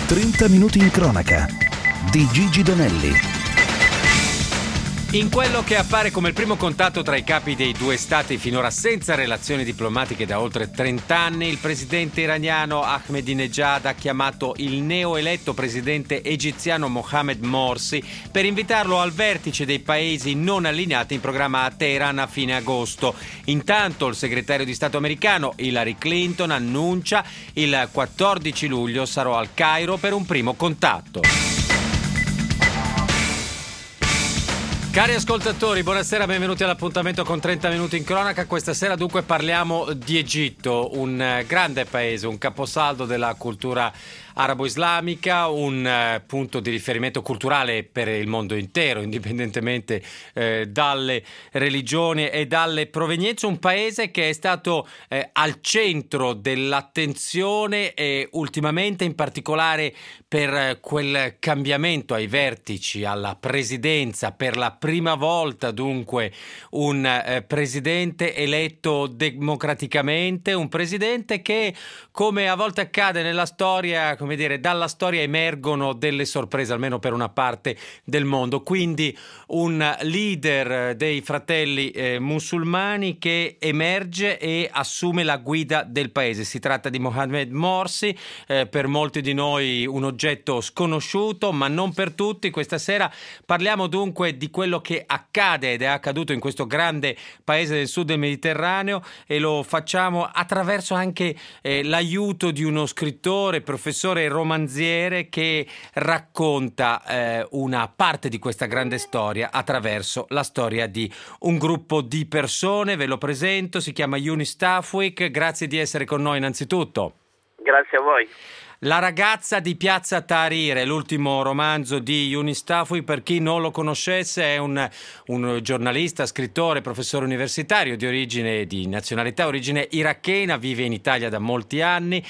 30 minuti in cronaca di Gigi Donelli. In quello che appare come il primo contatto tra i capi dei due stati finora senza relazioni diplomatiche da oltre 30 anni, il presidente iraniano Ahmadinejad ha chiamato il neoeletto presidente egiziano Mohamed Morsi per invitarlo al vertice dei paesi non allineati in programma a Teheran a fine agosto. Intanto il segretario di Stato americano Hillary Clinton annuncia il 14 luglio sarò al Cairo per un primo contatto. Cari ascoltatori, buonasera, benvenuti all'appuntamento con 30 minuti in cronaca. Questa sera dunque parliamo di Egitto, un grande paese, un caposaldo della cultura arabo-islamica, un punto di riferimento culturale per il mondo intero, indipendentemente dalle religioni e dalle provenienze, un paese che è stato al centro dell'attenzione e ultimamente in particolare per quel cambiamento ai vertici, alla presidenza, per la prima volta dunque un presidente eletto democraticamente, un presidente che, come a volte accade nella storia, come dire, dalla storia emergono delle sorprese, almeno per una parte del mondo. Quindi un leader dei fratelli musulmani che emerge e assume la guida del paese. Si tratta di Mohamed Morsi, per molti di noi un oggetto sconosciuto, ma non per tutti. Questa sera parliamo dunque di quello che accade ed è accaduto in questo grande paese del sud del Mediterraneo e lo facciamo attraverso anche l'aiuto di uno scrittore, professore romanziere che racconta una parte di questa grande storia attraverso la storia di un gruppo di persone. Ve lo presento, si chiama Yunis Tafwik. Grazie di essere con noi innanzitutto. Grazie a voi. La ragazza di Piazza Tahrir è l'ultimo romanzo di Yunis Tafwik. Per chi non lo conoscesse, è un giornalista, scrittore, professore universitario di nazionalità origine irachena, vive in Italia da molti anni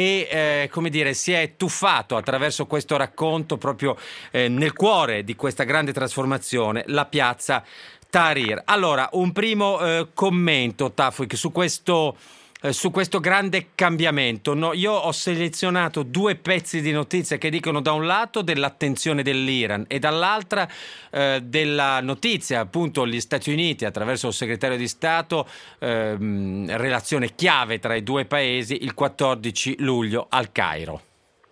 e si è tuffato attraverso questo racconto proprio nel cuore di questa grande trasformazione, la Piazza Tahrir. Allora, un primo commento, Tafwik, su questo grande cambiamento. No, io ho selezionato due pezzi di notizie che dicono da un lato dell'attenzione dell'Iran e dall'altra della notizia, appunto gli Stati Uniti attraverso il segretario di Stato, relazione chiave tra i due paesi il 14 luglio al Cairo.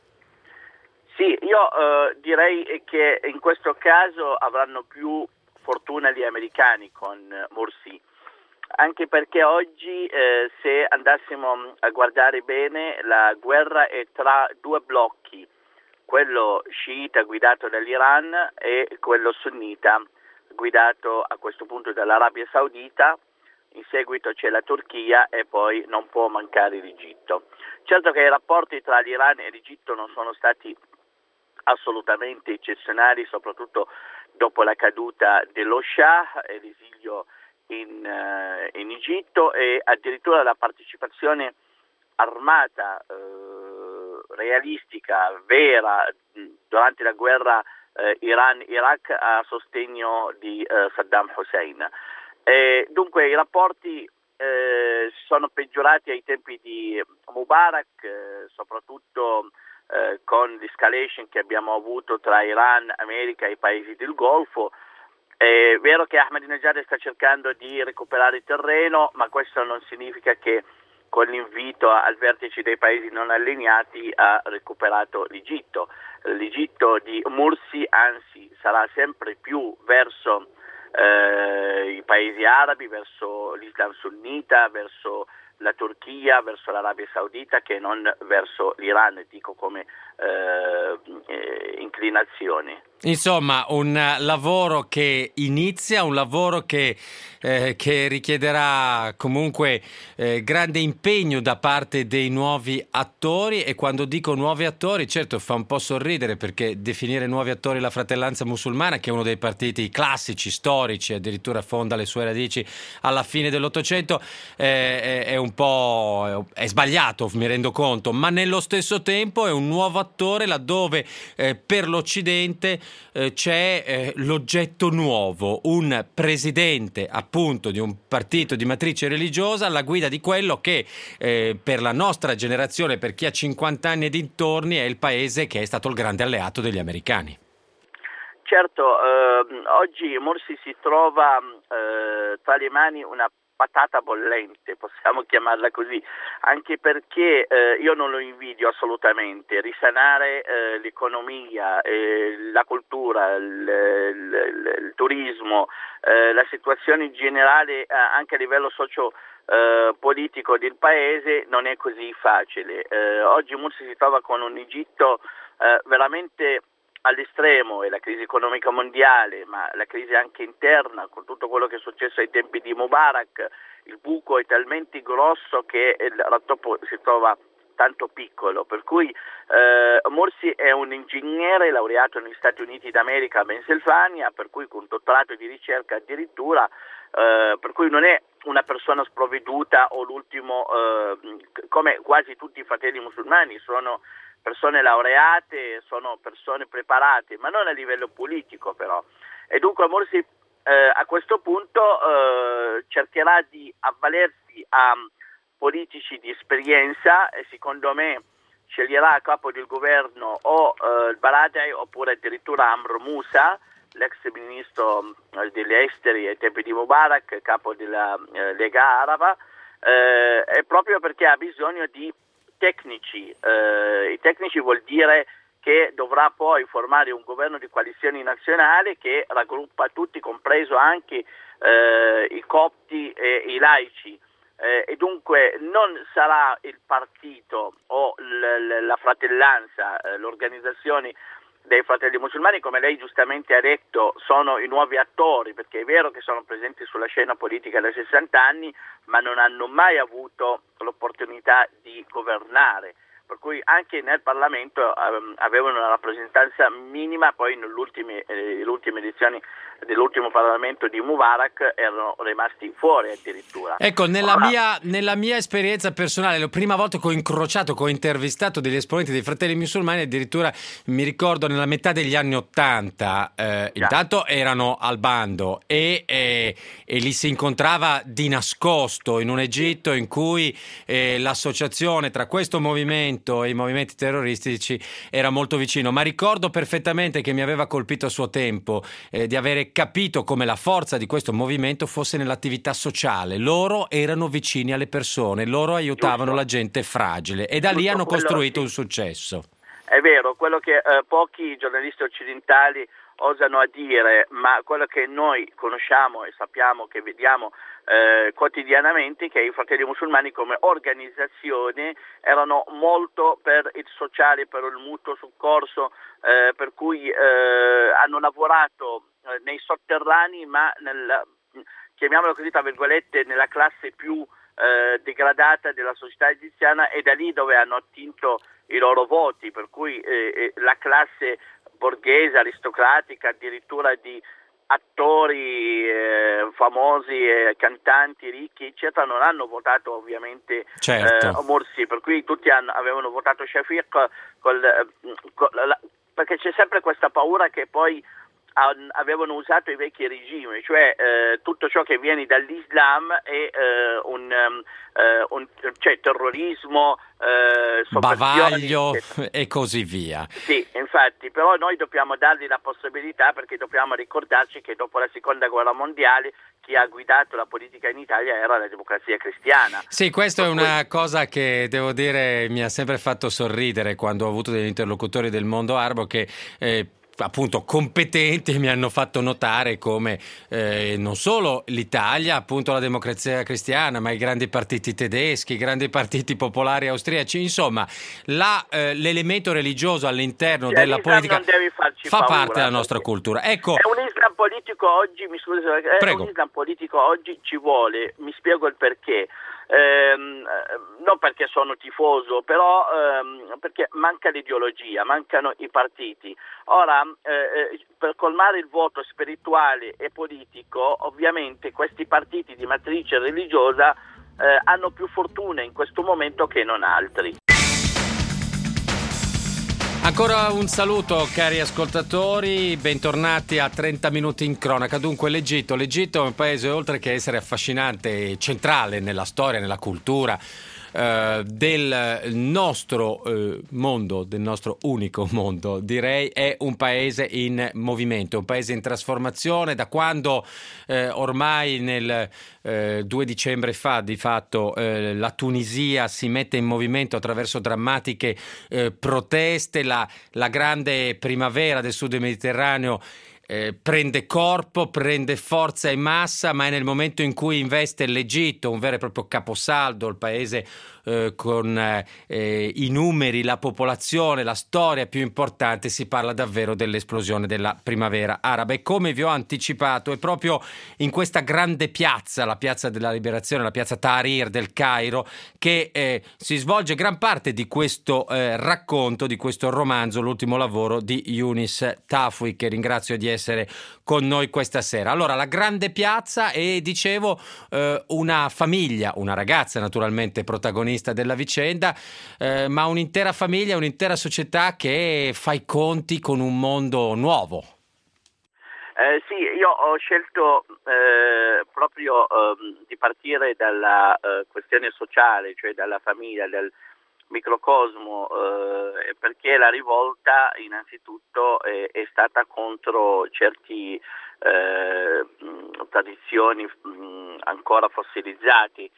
Sì, io direi che in questo caso avranno più fortuna gli americani con Morsi. Anche perché oggi, se andassimo a guardare bene, la guerra è tra due blocchi, quello sciita guidato dall'Iran e quello sunnita guidato a questo punto dall'Arabia Saudita, in seguito c'è la Turchia e poi non può mancare l'Egitto. Certo che i rapporti tra l'Iran e l'Egitto non sono stati assolutamente eccezionali, soprattutto dopo la caduta dello Shah e l'esilio in Egitto e addirittura la partecipazione armata realistica, vera, durante la guerra Iran-Iraq a sostegno di Saddam Hussein. Dunque i rapporti sono peggiorati ai tempi di Mubarak, soprattutto con l'escalation che abbiamo avuto tra Iran, America e i paesi del Golfo. È vero che Ahmadinejad sta cercando di recuperare terreno, ma questo non significa che con l'invito al vertice dei paesi non allineati ha recuperato l'Egitto. L'Egitto di Morsi, anzi, sarà sempre più verso i paesi arabi, verso l'Islam sunnita, verso la Turchia, verso l'Arabia Saudita, che non verso l'Iran, dico come inclinazioni. Insomma, un lavoro che inizia, un lavoro che richiederà comunque grande impegno da parte dei nuovi attori, e quando dico nuovi attori, certo fa un po' sorridere, perché definire nuovi attori la Fratellanza Musulmana, che è uno dei partiti classici, storici, addirittura fonda le sue radici alla fine dell'Ottocento, è un po' è sbagliato, mi rendo conto, ma nello stesso tempo è un nuovo attore laddove per l'Occidente c'è l'oggetto nuovo, un presidente appunto di un partito di matrice religiosa alla guida di quello che per la nostra generazione, per chi ha 50 anni e dintorni, è il paese che è stato il grande alleato degli americani. Certo, oggi Morsi si trova tra le mani una patata bollente, possiamo chiamarla così, anche perché io non lo invidio assolutamente. Risanare l'economia, la cultura, il turismo, la situazione in generale anche a livello politico del paese non è così facile. Oggi Morsi si trova con un Egitto veramente all'estremo, e la crisi economica mondiale, ma la crisi anche interna, con tutto quello che è successo ai tempi di Mubarak, il buco è talmente grosso che il rattoppo si trova tanto piccolo, per cui Morsi è un ingegnere laureato negli Stati Uniti d'America a Pennsylvania, per cui con dottorato di ricerca addirittura, per cui non è una persona sprovveduta o l'ultimo, come quasi tutti i fratelli musulmani, sono persone laureate, sono persone preparate, ma non a livello politico però. E dunque Morsi a questo punto cercherà di avvalersi a politici di esperienza e secondo me sceglierà a capo del governo o il Baradei oppure addirittura Amr Moussa, l'ex ministro degli esteri ai tempi di Mubarak, capo della Lega Araba, è proprio perché ha bisogno di tecnici. I tecnici vuol dire che dovrà poi formare un governo di coalizione nazionale che raggruppa tutti, compreso anche i copti e i laici, e dunque non sarà il partito o la fratellanza, l'organizzazione dei fratelli musulmani, come lei giustamente ha detto, sono i nuovi attori, perché è vero che sono presenti sulla scena politica da 60 anni, ma non hanno mai avuto l'opportunità di governare, per cui anche nel Parlamento avevano una rappresentanza minima, poi nelle ultime edizioni dell'ultimo Parlamento di Mubarak erano rimasti fuori addirittura. Ecco, nella mia esperienza personale, la prima volta che ho incrociato, che ho intervistato degli esponenti dei fratelli musulmani, addirittura mi ricordo nella metà degli anni '80, intanto erano al bando e li si incontrava di nascosto in un Egitto in cui l'associazione tra questo movimento e i movimenti terroristici era molto vicino, ma ricordo perfettamente che mi aveva colpito a suo tempo di avere capito come la forza di questo movimento fosse nell'attività sociale. Loro erano vicini alle persone, loro aiutavano la gente fragile e da lì hanno costruito un successo. È vero, quello che pochi giornalisti occidentali osano a dire, ma quello che noi conosciamo e sappiamo, che vediamo quotidianamente, che i fratelli musulmani come organizzazione erano molto per il sociale, per il mutuo soccorso, per cui hanno lavorato nei sotterranei, ma chiamiamolo così tra virgolette, nella classe più degradata della società egiziana, e da lì dove hanno attinto i loro voti, per cui la classe borghese, aristocratica, addirittura di attori famosi, cantanti ricchi eccetera, non hanno votato ovviamente Morsi, per cui tutti avevano votato Shafiq perché c'è sempre questa paura che poi avevano usato i vecchi regimi, cioè tutto ciò che viene dall'Islam è cioè terrorismo, bavaglio e così via. Sì, infatti, però noi dobbiamo dargli la possibilità, perché dobbiamo ricordarci che dopo la seconda guerra mondiale chi ha guidato la politica in Italia era la Democrazia Cristiana. Sì, questa è una cosa che devo dire mi ha sempre fatto sorridere quando ho avuto degli interlocutori del mondo arabo che appunto competenti mi hanno fatto notare come non solo l'Italia, appunto la Democrazia Cristiana, ma i grandi partiti tedeschi, i grandi partiti popolari austriaci, insomma l'elemento religioso all'interno della politica fa parte della nostra cultura. Ecco, è un Islam politico oggi, mi scusi, prego. Un Islam politico oggi ci vuole, mi spiego il perché. Non perché sono tifoso, però perché manca l'ideologia, mancano i partiti. Ora, per colmare il vuoto spirituale e politico, ovviamente questi partiti di matrice religiosa hanno più fortuna in questo momento che non altri. Ancora un saluto cari ascoltatori, bentornati a 30 minuti in cronaca. Dunque l'Egitto è un paese oltre che essere affascinante e centrale nella storia, nella cultura del nostro mondo, del nostro unico mondo, direi, è un paese in movimento, un paese in trasformazione da quando ormai nel 2 dicembre fa di fatto la Tunisia si mette in movimento attraverso drammatiche proteste, la grande primavera del sud Mediterraneo prende corpo, prende forza e massa, ma è nel momento in cui investe l'Egitto, un vero e proprio caposaldo, il paese con i numeri, la popolazione, la storia più importante, si parla davvero dell'esplosione della primavera araba. E come vi ho anticipato, è proprio in questa grande piazza, la piazza della liberazione, la piazza Tahrir del Cairo, che si svolge gran parte di questo racconto, di questo romanzo, l'ultimo lavoro di Younis Tafwhi, che ringrazio di essere con noi questa sera. Allora, la grande piazza e, dicevo, una famiglia, una ragazza naturalmente protagonista della vicenda, ma un'intera famiglia, un'intera società che fa i conti con un mondo nuovo. Sì, io ho scelto proprio di partire dalla questione sociale, cioè dalla famiglia, dal microcosmo, perché la rivolta innanzitutto è stata contro certi tradizioni ancora fossilizzati,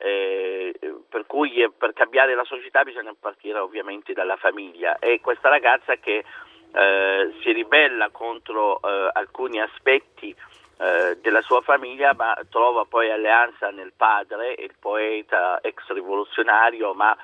per cui per cambiare la società bisogna partire ovviamente dalla famiglia, e questa ragazza che si ribella contro alcuni aspetti della sua famiglia, ma trova poi alleanza nel padre, il poeta ex rivoluzionario, ma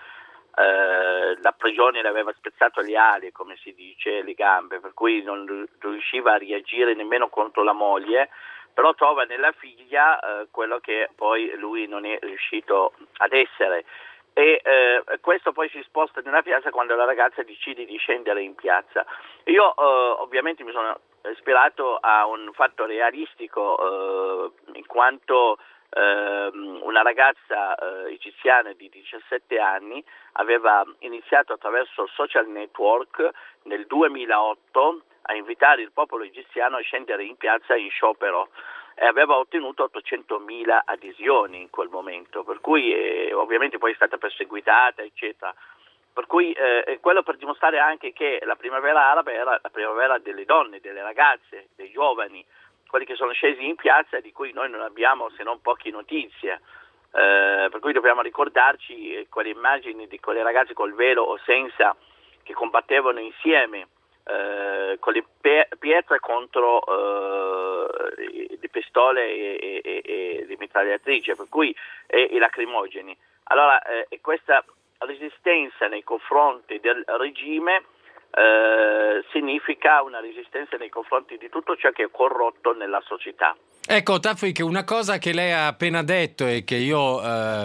la prigione le aveva spezzato le ali, come si dice, le gambe, per cui non riusciva a reagire nemmeno contro la moglie, però trova nella figlia quello che poi lui non è riuscito ad essere, e questo poi si sposta nella piazza quando la ragazza decide di scendere in piazza. Io ovviamente mi sono ispirato a un fatto realistico, in quanto una ragazza egiziana di 17 anni aveva iniziato attraverso social network nel 2008 a invitare il popolo egiziano a scendere in piazza in sciopero, e aveva ottenuto 800.000 adesioni in quel momento, per cui ovviamente poi è stata perseguitata, eccetera. Per cui quello per dimostrare anche che la primavera araba era la primavera delle donne, delle ragazze, dei giovani, quelli che sono scesi in piazza, di cui noi non abbiamo se non poche notizie, per cui dobbiamo ricordarci quelle immagini di quelle ragazze col velo o senza, che combattevano insieme con le pietre contro le pistole e le mitragliatrici, per cui i lacrimogeni. Allora questa resistenza nei confronti del regime significa una resistenza nei confronti di tutto ciò che è corrotto nella società. Ecco, Tafwhi, che una cosa che lei ha appena detto e che io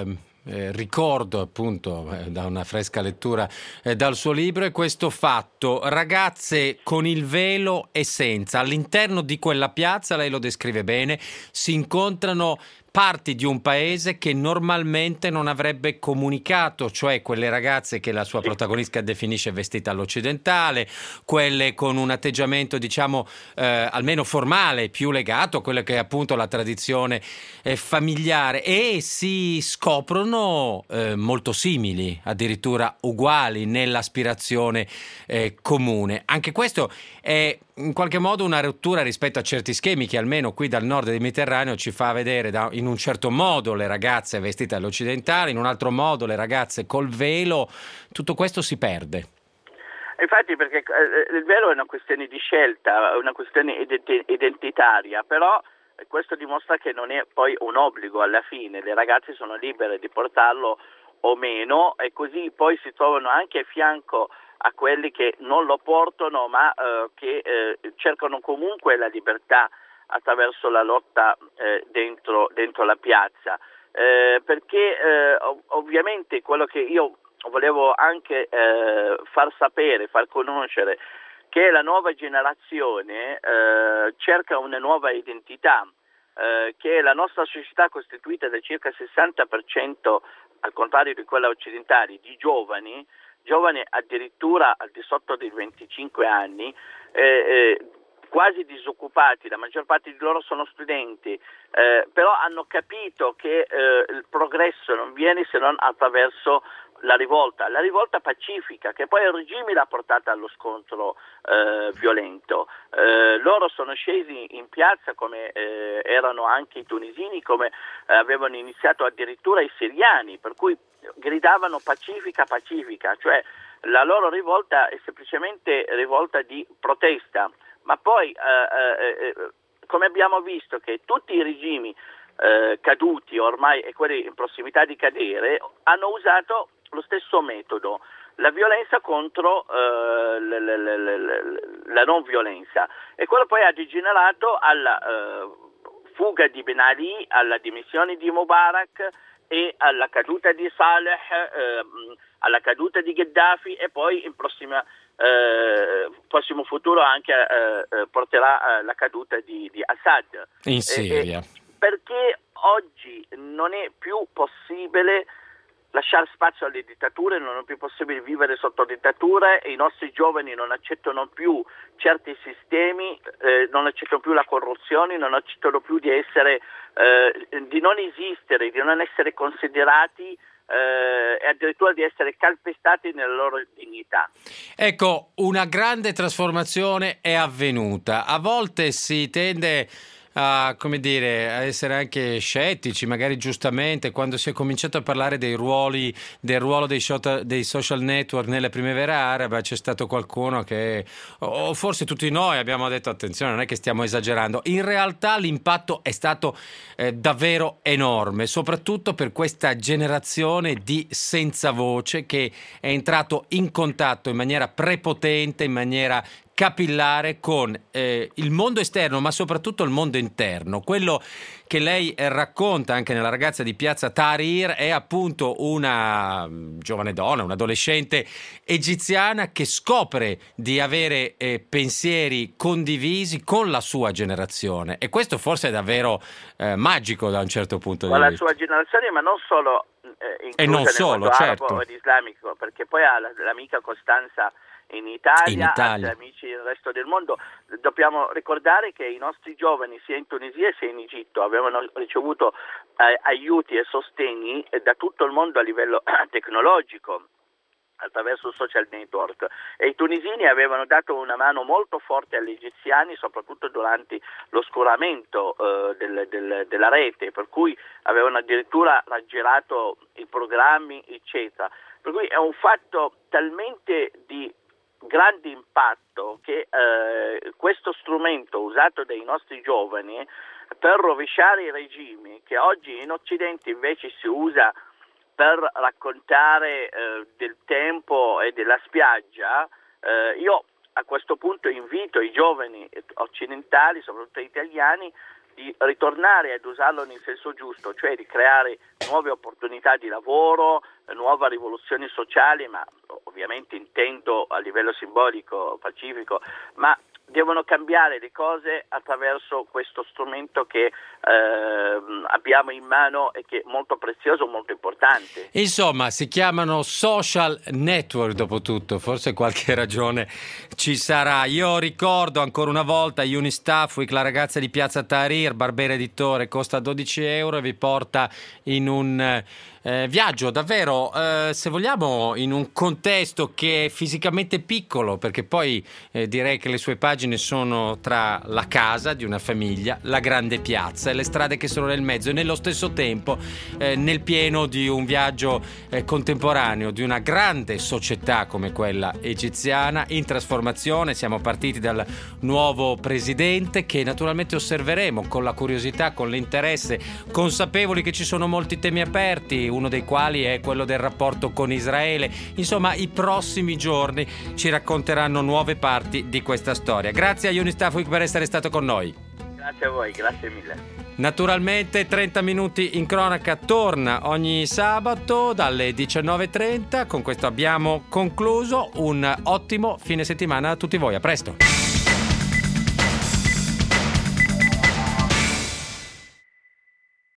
ricordo appunto da una fresca lettura dal suo libro è questo fatto: ragazze con il velo e senza. All'interno di quella piazza, lei lo descrive bene, si incontrano parti di un paese che normalmente non avrebbe comunicato, cioè quelle ragazze che la sua protagonista definisce vestita all'occidentale, quelle con un atteggiamento diciamo almeno formale, più legato a quella che è appunto la tradizione familiare, e si scoprono molto simili, addirittura uguali nell'aspirazione comune. Anche questo è in qualche modo una rottura rispetto a certi schemi che almeno qui dal nord del Mediterraneo ci fa vedere in un certo modo le ragazze vestite all'occidentale, in un altro modo le ragazze col velo. Tutto questo si perde. Infatti, perché il velo è una questione di scelta, una questione identitaria, però questo dimostra che non è poi un obbligo alla fine, le ragazze sono libere di portarlo o meno, e così poi si trovano anche a fianco a quelli che non lo portano, ma che cercano comunque la libertà attraverso la lotta dentro la piazza, perché ovviamente quello che io volevo anche far sapere, far conoscere, che la nuova generazione cerca una nuova identità, che la nostra società è costituita da circa 60%, al contrario di quella occidentale, di giovani giovani addirittura al di sotto dei 25 anni, quasi disoccupati, la maggior parte di loro sono studenti, però hanno capito che il progresso non viene se non attraverso la rivolta pacifica, che poi il regime l'ha portata allo scontro violento. Loro sono scesi in piazza come erano anche i tunisini, come avevano iniziato addirittura i siriani, per cui gridavano pacifica, cioè la loro rivolta è semplicemente rivolta di protesta. Ma poi, come abbiamo visto che tutti i regimi caduti ormai e quelli in prossimità di cadere hanno usato lo stesso metodo, la violenza contro la non violenza, e quello poi ha degenerato alla fuga di Ben Ali, alla dimissione di Mubarak e alla caduta di Saleh, alla caduta di Gheddafi, e poi in prossimo futuro anche porterà la caduta di Assad in Siria, perché oggi non è più possibile lasciare spazio alle dittature, non è più possibile vivere sotto dittatura, e i nostri giovani non accettano più certi sistemi, non accettano più la corruzione, non accettano più di non esistere, di non essere considerati e addirittura di essere calpestati nella loro dignità. Ecco, una grande trasformazione è avvenuta. A volte si tende a essere anche scettici, magari giustamente, quando si è cominciato a parlare del ruolo dei social network nella primavera araba. C'è stato qualcuno che, o forse tutti noi, abbiamo detto attenzione, non è che stiamo esagerando. In realtà l'impatto è stato davvero enorme, soprattutto per questa generazione di senza voce che è entrato in contatto in maniera prepotente, in maniera capillare con il mondo esterno, ma soprattutto il mondo interno. Quello che lei racconta anche nella ragazza di Piazza Tahrir è appunto una giovane donna, un'adolescente egiziana che scopre di avere pensieri condivisi con la sua generazione, e questo forse è davvero magico da un certo punto di vista. La sua generazione, ma non solo e non solo, certo, arabo ed islamico, perché poi ha l'amica Costanza in Italia, altri amici nel resto del mondo. Dobbiamo ricordare che i nostri giovani sia in Tunisia sia in Egitto avevano ricevuto aiuti e sostegni da tutto il mondo a livello tecnologico attraverso il social network, e i tunisini avevano dato una mano molto forte agli egiziani, soprattutto durante l'oscuramento della rete, per cui avevano addirittura raggirato i programmi, eccetera. Per cui è un fatto talmente di grande impatto che questo strumento usato dai nostri giovani per rovesciare i regimi, che oggi in Occidente invece si usa per raccontare del tempo e della spiaggia, io a questo punto invito i giovani occidentali, soprattutto italiani, di ritornare ad usarlo nel senso giusto, cioè di creare nuove opportunità di lavoro, nuove rivoluzioni sociali, ma ovviamente intendo a livello simbolico, pacifico, ma devono cambiare le cose attraverso questo strumento che abbiamo in mano e che è molto prezioso, molto importante. Insomma, si chiamano social network, dopo tutto, forse qualche ragione ci sarà. Io ricordo ancora una volta Eunice Tafwik, la ragazza di Piazza Tahrir, Barbera Editore, costa €12 e vi porta in un viaggio davvero, se vogliamo, in un contesto che è fisicamente piccolo, perché poi direi che le sue pagine sono tra la casa di una famiglia, la grande piazza e le strade che sono nel mezzo, e nello stesso tempo nel pieno di un viaggio contemporaneo di una grande società come quella egiziana in trasformazione. Siamo partiti dal nuovo presidente, che naturalmente osserveremo con la curiosità, con l'interesse, consapevoli che ci sono molti temi aperti, uno dei quali è quello del rapporto con Israele. Insomma, i prossimi giorni ci racconteranno nuove parti di questa storia. Grazie a Eunice Tafwik per essere stato con noi. Grazie a voi, grazie mille. Naturalmente 30 minuti in cronaca torna ogni sabato dalle 19:30. Con questo abbiamo concluso. Un ottimo fine settimana a tutti voi. A presto.